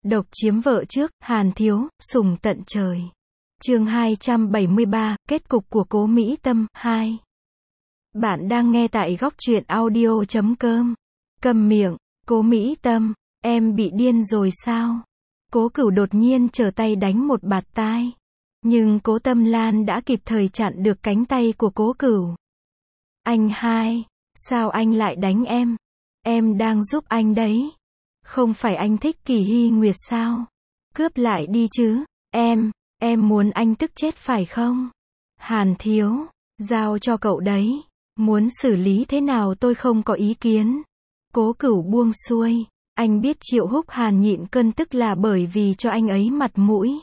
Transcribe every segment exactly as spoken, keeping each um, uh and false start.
Độc chiếm vợ trước, Hàn Thiếu, sùng tận trời. Chương hai trăm bảy mươi ba, kết cục của Cố Mỹ Tâm, hai. Bạn đang nghe tại góc truyện audio chấm com. Câm miệng, Cố Mỹ Tâm, em bị điên rồi sao? Cố Cửu đột nhiên trở tay đánh một bạt tai. Nhưng Cố Tâm Lan đã kịp thời chặn được cánh tay của Cố Cửu. Anh hai, sao anh lại đánh em? Em đang giúp anh đấy. Không phải anh thích Kỳ Hy Nguyệt sao? Cướp lại đi chứ. Em, em muốn anh tức chết phải không? Hàn Thiếu, giao cho cậu đấy. Muốn xử lý thế nào tôi không có ý kiến. Cố Cửu buông xuôi. Anh biết Triệu Húc Hàn nhịn cơn tức là bởi vì cho anh ấy mặt mũi.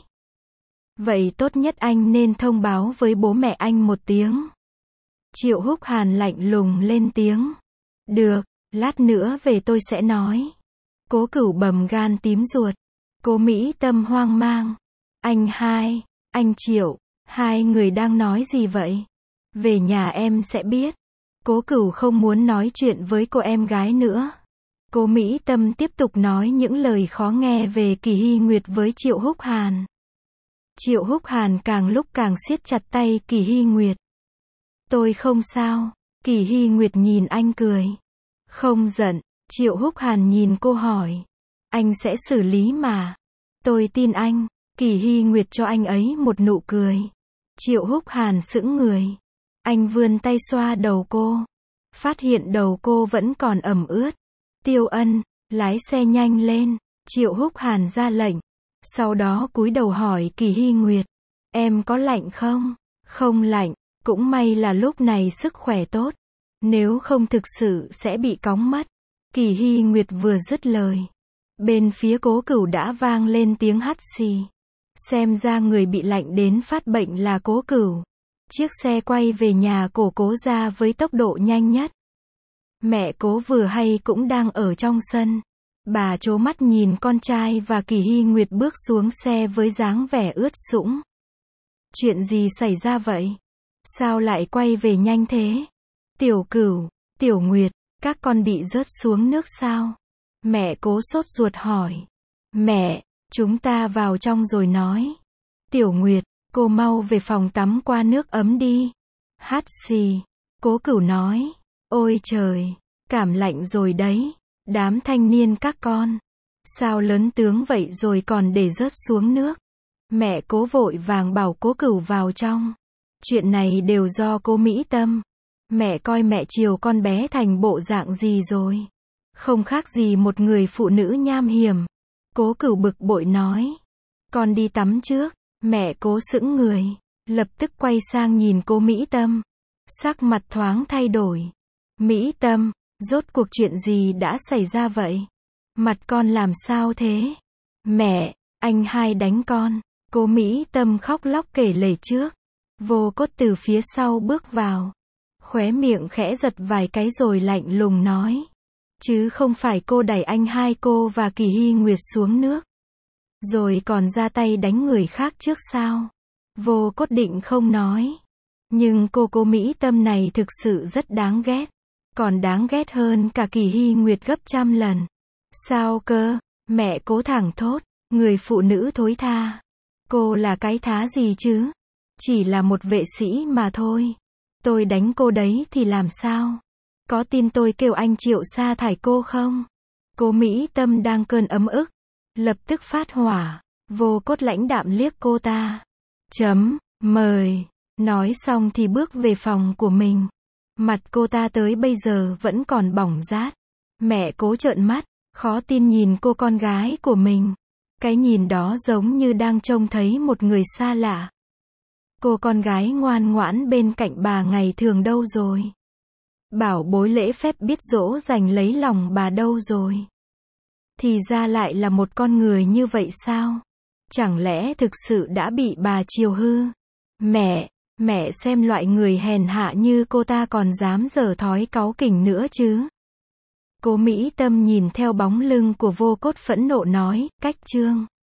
Vậy tốt nhất anh nên thông báo với bố mẹ anh một tiếng. Triệu Húc Hàn lạnh lùng lên tiếng. Được, lát nữa về tôi sẽ nói. Cố Cửu bầm gan tím ruột. Cố Mỹ Tâm hoang mang. Anh hai, anh Triệu, hai người đang nói gì vậy? Về nhà em sẽ biết. Cố Cửu không muốn nói chuyện với cô em gái nữa. Cố Mỹ Tâm tiếp tục nói những lời khó nghe về Kỳ Hy Nguyệt với Triệu Húc Hàn. Triệu Húc Hàn càng lúc càng siết chặt tay Kỳ Hy Nguyệt. Tôi không sao. Kỳ Hy Nguyệt nhìn anh cười. Không giận. Triệu Húc Hàn nhìn cô hỏi. Anh sẽ xử lý mà. Tôi tin anh. Kỳ Hy Nguyệt cho anh ấy một nụ cười. Triệu Húc Hàn sững người. Anh vươn tay xoa đầu cô. Phát hiện đầu cô vẫn còn ẩm ướt. Tiêu Ân, lái xe nhanh lên. Triệu Húc Hàn ra lệnh. Sau đó cúi đầu hỏi Kỳ Hy Nguyệt. Em có lạnh không? Không lạnh. Cũng may là lúc này sức khỏe tốt. Nếu không thực sự sẽ bị cóng mất. Kỳ Hy Nguyệt vừa dứt lời. Bên phía Cố Cửu đã vang lên tiếng hắt xì. Xem ra người bị lạnh đến phát bệnh là Cố Cửu. Chiếc xe quay về nhà cổ Cố ra với tốc độ nhanh nhất. Mẹ Cố vừa hay cũng đang ở trong sân. Bà trố mắt nhìn con trai và Kỳ Hy Nguyệt bước xuống xe với dáng vẻ ướt sũng. Chuyện gì xảy ra vậy? Sao lại quay về nhanh thế? Tiểu Cửu, Tiểu Nguyệt, các con bị rớt xuống nước sao? Mẹ Cố sốt ruột hỏi. Mẹ, chúng ta vào trong rồi nói. Tiểu Nguyệt, cô mau về phòng tắm qua nước ấm đi. Hát xì. Cố Cửu nói. Ôi trời, cảm lạnh rồi đấy. Đám thanh niên các con. Sao lớn tướng vậy rồi còn để rớt xuống nước? Mẹ Cố vội vàng bảo Cố Cửu vào trong. Chuyện này đều do Cố Mỹ Tâm. Mẹ coi mẹ chiều con bé thành bộ dạng gì rồi. Không khác gì một người phụ nữ nham hiểm. Cố Cửu bực bội nói. Con đi tắm trước. Mẹ Cố sững người. Lập tức quay sang nhìn Cố Mỹ Tâm. Sắc mặt thoáng thay đổi. Mỹ Tâm, rốt cuộc chuyện gì đã xảy ra vậy? Mặt con làm sao thế? Mẹ, anh hai đánh con. Cố Mỹ Tâm khóc lóc kể lể trước. Vô Cốt từ phía sau bước vào. Khóe miệng khẽ giật vài cái rồi lạnh lùng nói. Chứ không phải cô đẩy anh hai cô và Kỳ Hy Nguyệt xuống nước. Rồi còn ra tay đánh người khác trước sao? Vô Cốt định không nói. Nhưng cô Cố Mỹ Tâm này thực sự rất đáng ghét. Còn đáng ghét hơn cả Kỳ Hy Nguyệt gấp trăm lần. Sao cơ? Mẹ Cố thẳng thốt. Người phụ nữ thối tha. Cô là cái thá gì chứ? Chỉ là một vệ sĩ mà thôi. Tôi đánh cô đấy thì làm sao? Có tin tôi kêu anh Triệu sa thải cô không? Cố Mỹ Tâm đang cơn ấm ức. Lập tức phát hỏa. Vô Cốt lãnh đạm liếc cô ta. Chấm, mời. Nói xong thì bước về phòng của mình. Mặt cô ta tới bây giờ vẫn còn bỏng rát. Mẹ Cố trợn mắt. Khó tin nhìn cô con gái của mình. Cái nhìn đó giống như đang trông thấy một người xa lạ. Cô con gái ngoan ngoãn bên cạnh bà ngày thường đâu rồi? Bảo bối lễ phép biết dỗ dành lấy lòng bà đâu rồi? Thì ra lại là một con người như vậy sao? Chẳng lẽ thực sự đã bị bà chiều hư? Mẹ, mẹ xem loại người hèn hạ như cô ta còn dám giở thói cáu kỉnh nữa chứ? Cố Mỹ Tâm nhìn theo bóng lưng của Vô Cốt phẫn nộ nói, cách chương.